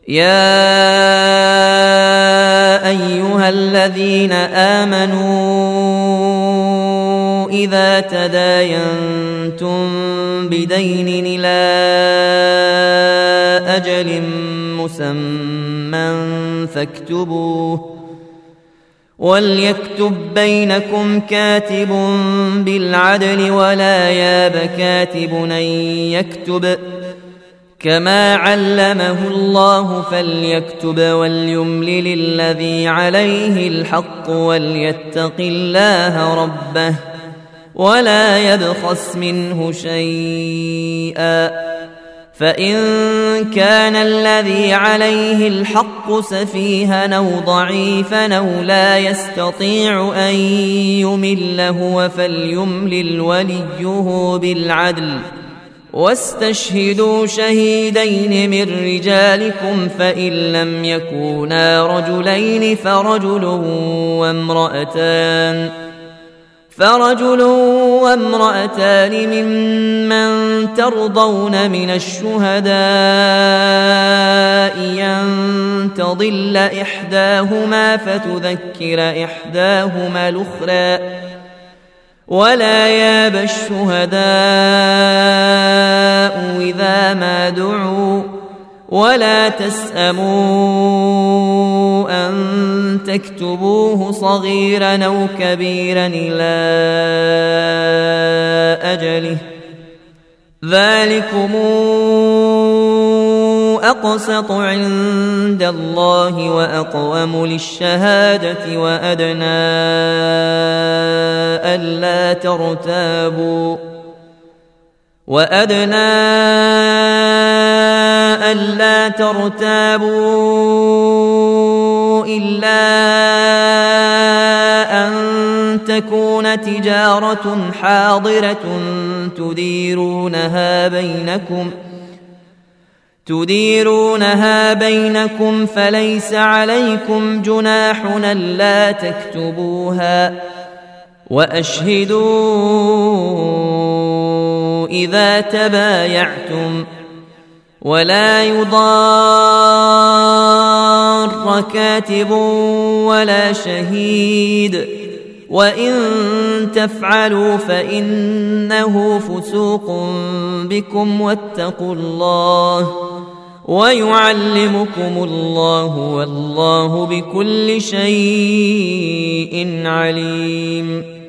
يا أيها الذين آمنوا إذا تداينتم بدين إلى أجل مسمى فاكتبوه، وليكتب بينكم كاتب بالعدل ولا ياب كاتب أن يكتب كما علمه الله فليكتب وليملل الذي عليه الحق وليتق الله ربه ولا يبخس منه شيئا، فإن كان الذي عليه الحق سفيها أو ضعيفا أو لا يستطيع أن يمل هو فليملل وليه بالعدل، واستشهدوا شهيدين من رجالكم فإن لم يكونا رجلين فرجل وامرأتان ممن ترضون من الشهداء أن تضل إحداهما فتذكر إحداهما الأخرى، ولا ياب الشهداء إذا ما دعوا، ولا تسأموا أن تكتبوه صغيرا أو كبيرا إلى أجله، ذلكم أقسط عند الله وأقوم للشهادة وأدنى ألا ترتابوا إلا أن تكون تجارة حاضرة تديرونها بينكم فليس عليكم جناح ألا تكتبوها، وأشهدوا إذا تبايعتم، ولا يضار كاتب ولا شهيد، وإن تفعلوا فإنه فسوق بكم واتقوا الله ويعلمكم الله والله بكل شيء عليم.